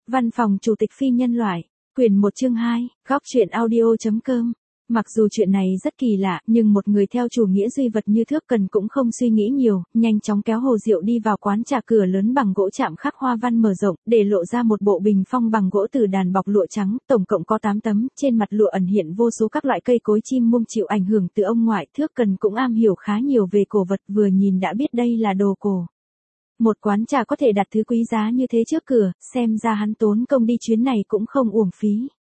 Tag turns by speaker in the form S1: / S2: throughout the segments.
S1: Văn phòng Chủ tịch Phi nhân loại, quyển 1 chương 2, góc truyện audio.com. Mặc dù chuyện này rất kỳ lạ, nhưng một người theo chủ nghĩa duy vật như Thước Cần cũng không suy nghĩ nhiều, nhanh chóng kéo Hồ Diệu đi vào quán trà cửa lớn bằng gỗ chạm khắc hoa văn mở rộng, để lộ ra một bộ bình phong bằng gỗ từ đàn bọc lụa trắng, tổng cộng có 8 tấm, trên mặt lụa ẩn hiện vô số các loại cây cối chim muông chịu ảnh hưởng từ ông ngoại. Thước Cần cũng am hiểu khá nhiều về cổ vật, vừa nhìn đã biết đây là đồ cổ. Một quán trà có thể đặt thứ quý giá như thế trước cửa, xem ra hắn tốn công đi chuyến này cũng không uổng phí.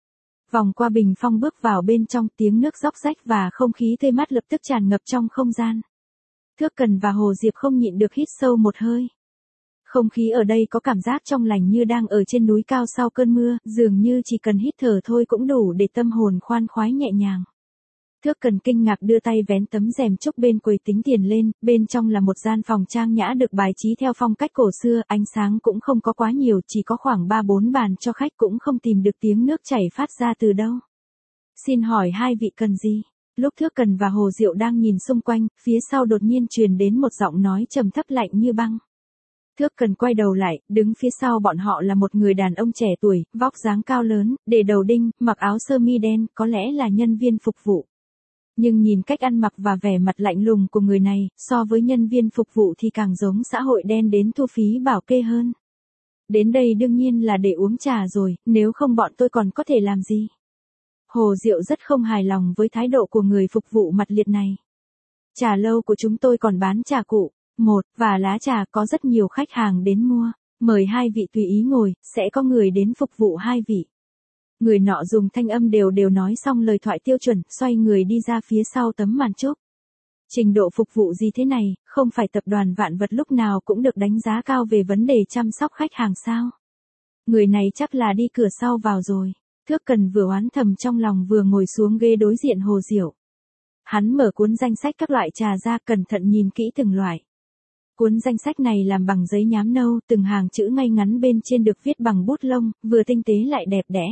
S1: Vòng qua bình phong bước vào bên trong, tiếng nước róc rách và không khí tươi mát lập tức tràn ngập trong không gian. Thước Cần và Hồ Diệp không nhịn được hít sâu một hơi. Không khí ở đây có cảm giác trong lành như đang ở trên núi cao sau cơn mưa, dường như chỉ cần hít thở thôi cũng đủ để tâm hồn khoan khoái nhẹ nhàng. Thước Cần kinh ngạc đưa tay vén tấm rèm trúc bên quầy tính tiền lên, bên trong là một gian phòng trang nhã được bài trí theo phong cách cổ xưa, ánh sáng cũng không có quá nhiều, chỉ có khoảng 3-4 bàn cho khách, cũng không tìm được tiếng nước chảy phát ra từ đâu. Xin hỏi hai vị cần gì? Lúc Thước Cần và Hồ Diệu đang nhìn xung quanh, phía sau đột nhiên truyền đến một giọng nói trầm thấp lạnh như băng. Thước Cần quay đầu lại, đứng phía sau bọn họ là một người đàn ông trẻ tuổi, vóc dáng cao lớn, để đầu đinh, mặc áo sơ mi đen, có lẽ là nhân viên phục vụ. Nhưng nhìn cách ăn mặc và vẻ mặt lạnh lùng của người này, so với nhân viên phục vụ thì càng giống xã hội đen đến thu phí bảo kê hơn. Đến đây đương nhiên là để uống trà rồi, nếu không bọn tôi còn có thể làm gì? Hồ Diệu rất không hài lòng với thái độ của người phục vụ mặt liệt này. Trà lâu của chúng tôi còn bán trà cụ, và lá trà, có rất nhiều khách hàng đến mua. Mời hai vị tùy ý ngồi, sẽ có người đến phục vụ hai vị. Người nọ dùng thanh âm đều nói xong lời thoại tiêu chuẩn, xoay người đi ra phía sau tấm màn trúc. Trình độ phục vụ gì thế này, không phải tập đoàn Vạn Vật lúc nào cũng được đánh giá cao về vấn đề chăm sóc khách hàng sao? Người này chắc là đi cửa sau vào rồi. Thước Cần vừa oán thầm trong lòng vừa ngồi xuống ghế đối diện Hồ Diệu. Hắn mở cuốn danh sách các loại trà ra, cẩn thận nhìn kỹ từng loại. Cuốn danh sách này làm bằng giấy nhám nâu, từng hàng chữ ngay ngắn bên trên được viết bằng bút lông, vừa tinh tế lại đẹp đẽ.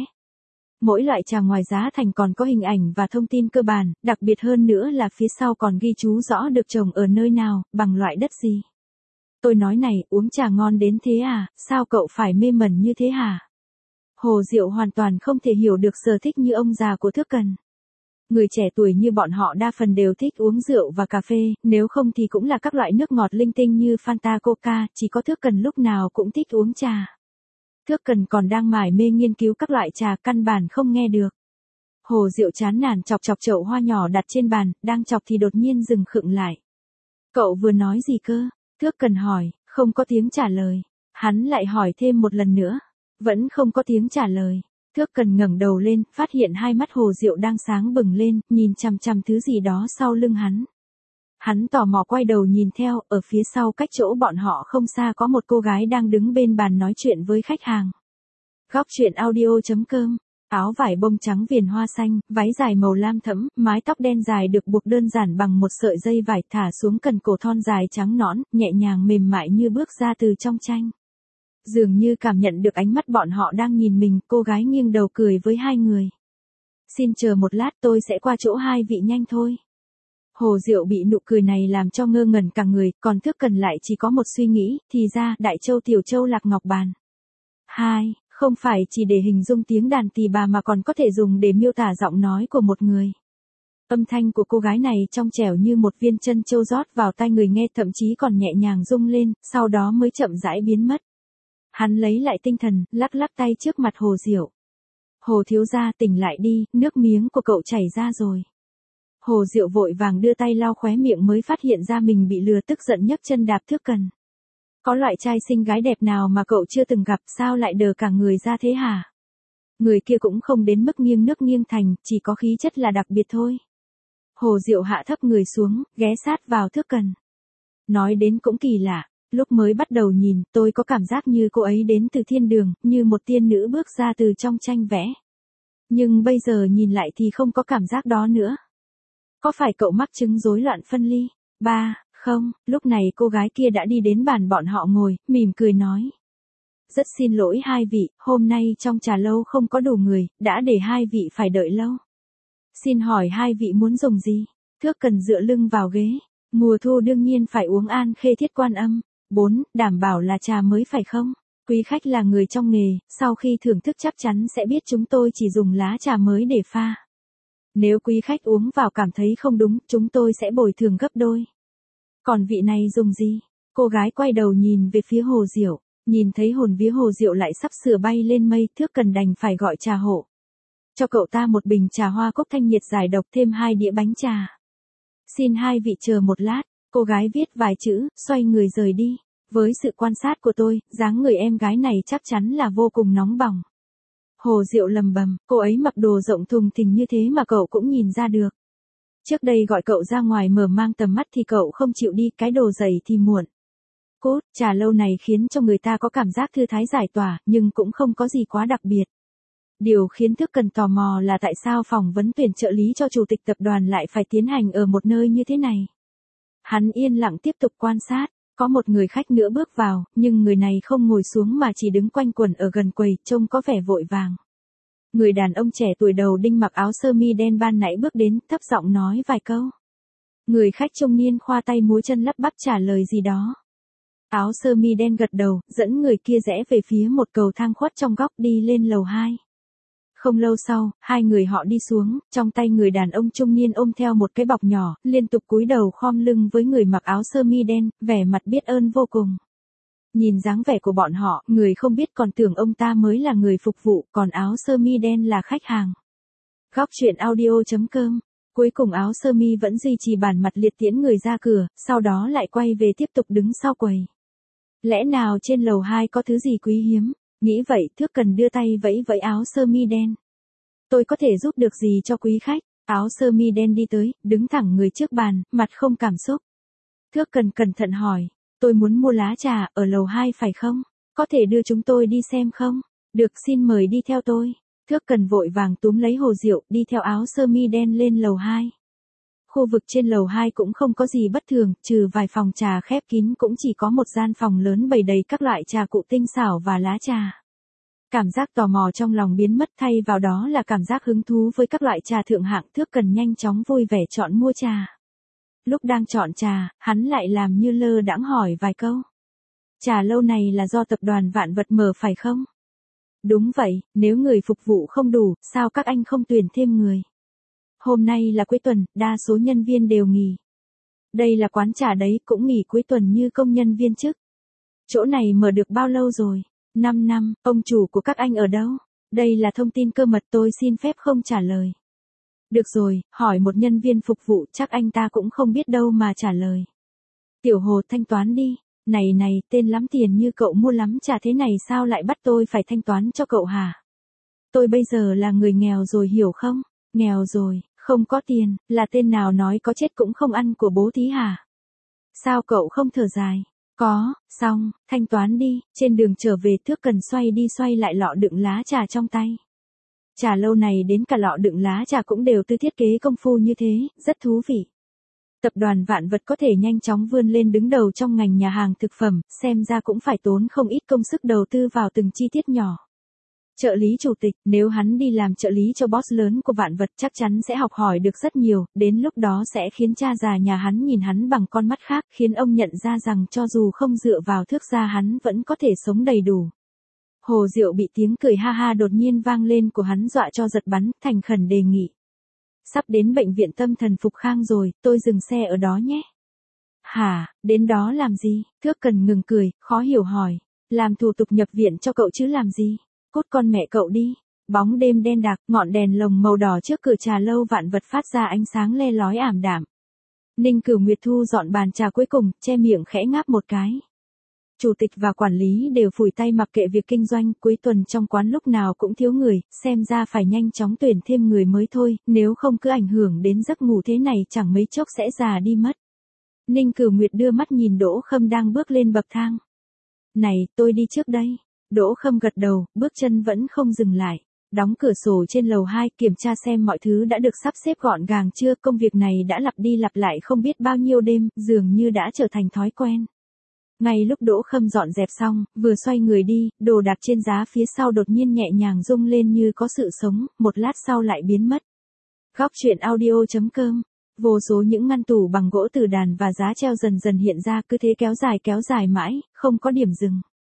S1: Mỗi loại trà ngoài giá thành còn có hình ảnh và thông tin cơ bản, đặc biệt hơn nữa là phía sau còn ghi chú rõ được trồng ở nơi nào, bằng loại đất gì. Tôi nói này, uống trà ngon đến thế à, sao cậu phải mê mẩn như thế hả? Hồ Diệu hoàn toàn không thể hiểu được sở thích như ông già của Thước Cần. Người trẻ tuổi như bọn họ đa phần đều thích uống rượu và cà phê, nếu không thì cũng là các loại nước ngọt linh tinh như Fanta Coca, chỉ có Thước Cần lúc nào cũng thích uống trà. Thước Cần còn đang mải mê nghiên cứu các loại trà, căn bản không nghe được. Hồ Diệu chán nản chọc chậu hoa nhỏ đặt trên bàn, đang chọc thì đột nhiên dừng khựng lại. Cậu vừa nói gì cơ? Thước Cần hỏi, không có tiếng trả lời. Hắn lại hỏi thêm một lần nữa. Vẫn không có tiếng trả lời. Thước Cần ngẩng đầu lên, phát hiện hai mắt Hồ Diệu đang sáng bừng lên, nhìn chằm chằm thứ gì đó sau lưng hắn. Hắn tò mò quay đầu nhìn theo, ở phía sau cách chỗ bọn họ không xa có một cô gái đang đứng bên bàn nói chuyện với khách hàng. Góc truyện audio.com, áo vải bông trắng viền hoa xanh, váy dài màu lam thẫm, mái tóc đen dài được buộc đơn giản bằng một sợi dây vải thả xuống cần cổ thon dài trắng nõn, nhẹ nhàng mềm mại như bước ra từ trong tranh. Dường như cảm nhận được ánh mắt bọn họ đang nhìn mình, cô gái nghiêng đầu cười với hai người. Xin chờ một lát, tôi sẽ qua chỗ hai vị nhanh thôi. Hồ Diệu bị nụ cười này làm cho ngơ ngẩn cả người, còn Thước Cần lại chỉ có một suy nghĩ, thì ra, Đại Châu Tiểu Châu Lạc Ngọc Bàn. Không phải chỉ để hình dung tiếng đàn tỳ bà mà còn có thể dùng để miêu tả giọng nói của một người. Âm thanh của cô gái này trong trẻo như một viên chân châu rót vào tai người nghe, thậm chí còn nhẹ nhàng rung lên, sau đó mới chậm rãi biến mất. Hắn lấy lại tinh thần, lắc tay trước mặt Hồ Diệu. Hồ thiếu gia, tỉnh lại đi, nước miếng của cậu chảy ra rồi. Hồ Diệu vội vàng đưa tay lau khóe miệng mới phát hiện ra mình bị lừa, tức giận nhấc chân đạp Thước Cần. Có loại trai xinh gái đẹp nào mà cậu chưa từng gặp, sao lại đờ cả người ra thế hả? Người kia cũng không đến mức nghiêng nước nghiêng thành, chỉ có khí chất là đặc biệt thôi. Hồ Diệu hạ thấp người xuống, ghé sát vào Thước Cần. Nói đến cũng kỳ lạ, lúc mới bắt đầu nhìn, tôi có cảm giác như cô ấy đến từ thiên đường, như một tiên nữ bước ra từ trong tranh vẽ. Nhưng bây giờ nhìn lại thì không có cảm giác đó nữa. Có phải cậu mắc chứng rối loạn phân ly? Không, lúc này cô gái kia đã đi đến bàn bọn họ ngồi, mỉm cười nói. Rất xin lỗi hai vị, hôm nay trong trà lâu không có đủ người, đã để hai vị phải đợi lâu. Xin hỏi hai vị muốn dùng gì? Thước Cần dựa lưng vào ghế. Mùa thu đương nhiên phải uống An Khê Thiết Quan Âm. 4. Đảm bảo là trà mới phải không? Quý khách là người trong nghề, sau khi thưởng thức chắc chắn sẽ biết chúng tôi chỉ dùng lá trà mới để pha. Nếu quý khách uống vào cảm thấy không đúng, chúng tôi sẽ bồi thường gấp đôi. Còn vị này dùng gì? Cô gái quay đầu nhìn về phía Hồ Diệu, nhìn thấy hồn vía Hồ Diệu lại sắp sửa bay lên mây, Thước Cần đành phải gọi trà hộ. Cho cậu ta một bình trà hoa cúc thanh nhiệt giải độc thêm 2 đĩa bánh trà. Xin hai vị chờ một lát, cô gái viết vài chữ, xoay người rời đi. Với sự quan sát của tôi, dáng người em gái này chắc chắn là vô cùng nóng bỏng. Hồ Diệu lầm bầm, cô ấy mặc đồ rộng thùng thình như thế mà cậu cũng nhìn ra được. Trước đây gọi cậu ra ngoài mở mang tầm mắt thì cậu không chịu đi, cái đồ giày thì muộn. Cốt, trà lâu này khiến cho người ta có cảm giác thư thái giải tỏa, nhưng cũng không có gì quá đặc biệt. Điều khiến Thước Cần tò mò là tại sao phỏng vấn tuyển trợ lý cho chủ tịch tập đoàn lại phải tiến hành ở một nơi như thế này. Hắn yên lặng tiếp tục quan sát, có một người khách nữa bước vào, nhưng người này không ngồi xuống mà chỉ đứng quanh quẩn ở gần quầy, trông có vẻ vội vàng. Người đàn ông trẻ tuổi đầu đinh mặc áo sơ mi đen ban nãy bước đến, thấp giọng nói vài câu. Người khách trung niên khoa tay múa chân lắp bắp trả lời gì đó. Áo sơ mi đen gật đầu, dẫn người kia rẽ về phía một cầu thang khuất trong góc đi lên lầu 2. Không lâu sau, hai người họ đi xuống, trong tay người đàn ông trung niên ôm theo một cái bọc nhỏ, liên tục cúi đầu khom lưng với người mặc áo sơ mi đen, vẻ mặt biết ơn vô cùng. Nhìn dáng vẻ của bọn họ, người không biết còn tưởng ông ta mới là người phục vụ, còn áo sơ mi đen là khách hàng. Góc truyện audio.com. Cuối cùng áo sơ mi vẫn duy trì bản mặt liệt tiễn người ra cửa, sau đó lại quay về tiếp tục đứng sau quầy. Lẽ nào trên lầu 2 có thứ gì quý hiếm? Nghĩ vậy, Thước Cần đưa tay vẫy vẫy áo sơ mi đen. Tôi có thể giúp được gì cho quý khách? Áo sơ mi đen đi tới, đứng thẳng người trước bàn, mặt không cảm xúc. Thước Cần cẩn thận hỏi, tôi muốn mua lá trà, ở lầu 2 phải không? Có thể đưa chúng tôi đi xem không? Được, xin mời đi theo tôi. Thước Cần vội vàng túm lấy Hồ Diệu, đi theo áo sơ mi đen lên lầu 2. Khu vực trên lầu 2 cũng không có gì bất thường, trừ vài phòng trà khép kín cũng chỉ có một gian phòng lớn bày đầy các loại trà cụ tinh xảo và lá trà. Cảm giác tò mò trong lòng biến mất, thay vào đó là cảm giác hứng thú với các loại trà thượng hạng. Thước Cần nhanh chóng vui vẻ chọn mua trà. Lúc đang chọn trà, hắn lại làm như lơ đãng hỏi vài câu. Trà lâu này là do tập đoàn Vạn Vật mở phải không? Đúng vậy, nếu người phục vụ không đủ, sao các anh không tuyển thêm người? Hôm nay là cuối tuần, đa số nhân viên đều nghỉ. Đây là quán trà đấy, cũng nghỉ cuối tuần như công nhân viên chức. Chỗ này mở được bao lâu rồi? 5 năm, ông chủ của các anh ở đâu? Đây là thông tin cơ mật, tôi xin phép không trả lời. Được rồi, hỏi một nhân viên phục vụ, chắc anh ta cũng không biết đâu mà trả lời. Tiểu Hồ, thanh toán đi. Này, tên lắm tiền như cậu mua lắm trà thế này sao lại bắt tôi phải thanh toán cho cậu hả? Tôi bây giờ là người nghèo rồi hiểu không? Nghèo rồi, không có tiền, là tên nào nói có chết cũng không ăn của bố thí hả? Sao cậu không thở dài? Có, xong, thanh toán đi. Trên đường trở về, Thước Cần xoay đi xoay lại lọ đựng lá trà trong tay. Trà lâu này đến cả lọ đựng lá trà cũng đều tư thiết kế công phu như thế, rất thú vị. Tập đoàn Vạn Vật có thể nhanh chóng vươn lên đứng đầu trong ngành nhà hàng thực phẩm, xem ra cũng phải tốn không ít công sức đầu tư vào từng chi tiết nhỏ. Trợ lý chủ tịch, nếu hắn đi làm trợ lý cho boss lớn của Vạn Vật chắc chắn sẽ học hỏi được rất nhiều, đến lúc đó sẽ khiến cha già nhà hắn nhìn hắn bằng con mắt khác, khiến ông nhận ra rằng cho dù không dựa vào thước gia hắn vẫn có thể sống đầy đủ. Hồ Diệu bị tiếng cười ha ha đột nhiên vang lên của hắn dọa cho giật bắn, thành khẩn đề nghị. Sắp đến bệnh viện tâm thần Phục Khang rồi, tôi dừng xe ở đó nhé. Hả, đến đó làm gì? Thước Cần ngừng cười, khó hiểu hỏi. Làm thủ tục nhập viện cho cậu chứ làm gì? Cút con mẹ cậu đi. Bóng đêm đen đặc, ngọn đèn lồng màu đỏ trước cửa trà lâu Vạn Vật phát ra ánh sáng le lói ảm đạm. Ninh Cửu Nguyệt thu dọn bàn trà cuối cùng, che miệng khẽ ngáp một cái. Chủ tịch và quản lý đều phủi tay mặc kệ việc kinh doanh, cuối tuần trong quán lúc nào cũng thiếu người, xem ra phải nhanh chóng tuyển thêm người mới thôi, nếu không cứ ảnh hưởng đến giấc ngủ thế này chẳng mấy chốc sẽ già đi mất. Ninh Cửu Nguyệt đưa mắt nhìn Đỗ Khâm đang bước lên bậc thang. Này, tôi đi trước đây. Đỗ Khâm gật đầu, bước chân vẫn không dừng lại. Đóng cửa sổ trên lầu 2, kiểm tra xem mọi thứ đã được sắp xếp gọn gàng chưa, công việc này đã lặp đi lặp lại không biết bao nhiêu đêm, dường như đã trở thành thói quen. Ngay lúc Đỗ Khâm dọn dẹp xong, vừa xoay người đi, đồ đạc trên giá phía sau đột nhiên nhẹ nhàng rung lên như có sự sống, một lát sau lại biến mất. Góc truyện audio.com. Vô số những ngăn tủ bằng gỗ từ đàn và giá treo dần dần hiện ra, cứ thế kéo dài mãi, không có điểm dừng.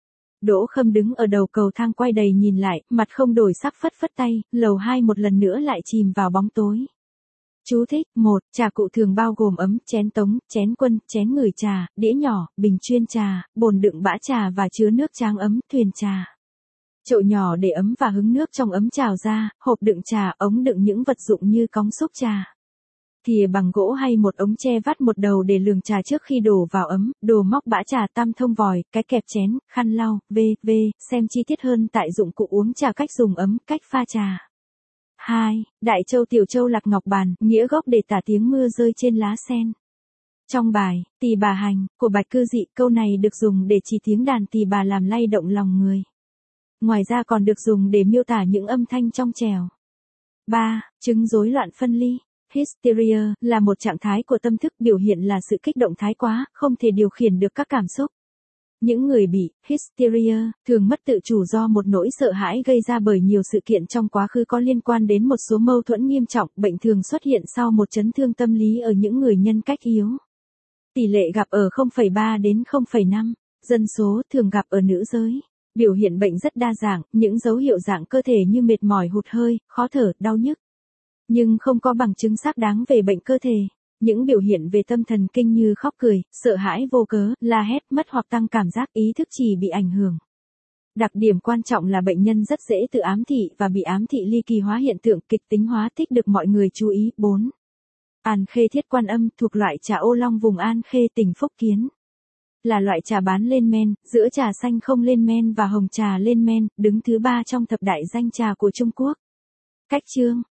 S1: Đỗ Khâm đứng ở đầu cầu thang quay đầy nhìn lại, mặt không đổi sắc phất phất tay, lầu 2 một lần nữa lại chìm vào bóng tối. Chú thích: 1. Trà cụ thường bao gồm ấm, chén tống, chén quân, chén ngửi trà, đĩa nhỏ, bình chuyên trà, bồn đựng bã trà và chứa nước tráng ấm, thuyền trà. Chậu nhỏ để ấm và hứng nước trong ấm trào ra, hộp đựng trà, ống đựng những vật dụng như cóng xúc trà. Thìa bằng gỗ hay một ống tre vắt một đầu để lường trà trước khi đổ vào ấm, đồ móc bã trà, tam thông vòi, cái kẹp chén, khăn lau, v.v. Xem chi tiết hơn tại dụng cụ uống trà, cách dùng ấm, cách pha trà. 2. Đại châu tiểu châu lạc ngọc bàn, nghĩa gốc để tả tiếng mưa rơi trên lá sen. Trong bài Tỳ bà hành của Bạch Cư Dị, câu này được dùng để chỉ tiếng đàn tỳ bà làm lay động lòng người. Ngoài ra còn được dùng để miêu tả những âm thanh trong trèo. 3. Chứng rối loạn phân ly. Hysteria là một trạng thái của tâm thức, biểu hiện là sự kích động thái quá, không thể điều khiển được các cảm xúc. Những người bị hysteria thường mất tự chủ do một nỗi sợ hãi gây ra bởi nhiều sự kiện trong quá khứ có liên quan đến một số mâu thuẫn nghiêm trọng. Bệnh thường xuất hiện sau một chấn thương tâm lý ở những người nhân cách yếu. Tỷ lệ gặp ở 0,3 đến 0,5 dân số, thường gặp ở nữ giới. Biểu hiện bệnh rất đa dạng, những dấu hiệu dạng cơ thể như mệt mỏi, hụt hơi, khó thở, đau nhức. Nhưng không có bằng chứng xác đáng về bệnh cơ thể. Những biểu hiện về tâm thần kinh như khóc cười, sợ hãi vô cớ, la hét, mất hoặc tăng cảm giác, ý thức chỉ bị ảnh hưởng. Đặc điểm quan trọng là bệnh nhân rất dễ tự ám thị và bị ám thị ly kỳ hóa, hiện tượng kịch tính hóa thích được mọi người chú ý. 4. An Khê Thiết Quan Âm thuộc loại trà ô long vùng An Khê, tỉnh Phúc Kiến. Là loại trà bán lên men, giữa trà xanh không lên men và hồng trà lên men, đứng thứ 3 trong thập đại danh trà của Trung Quốc. Cách chương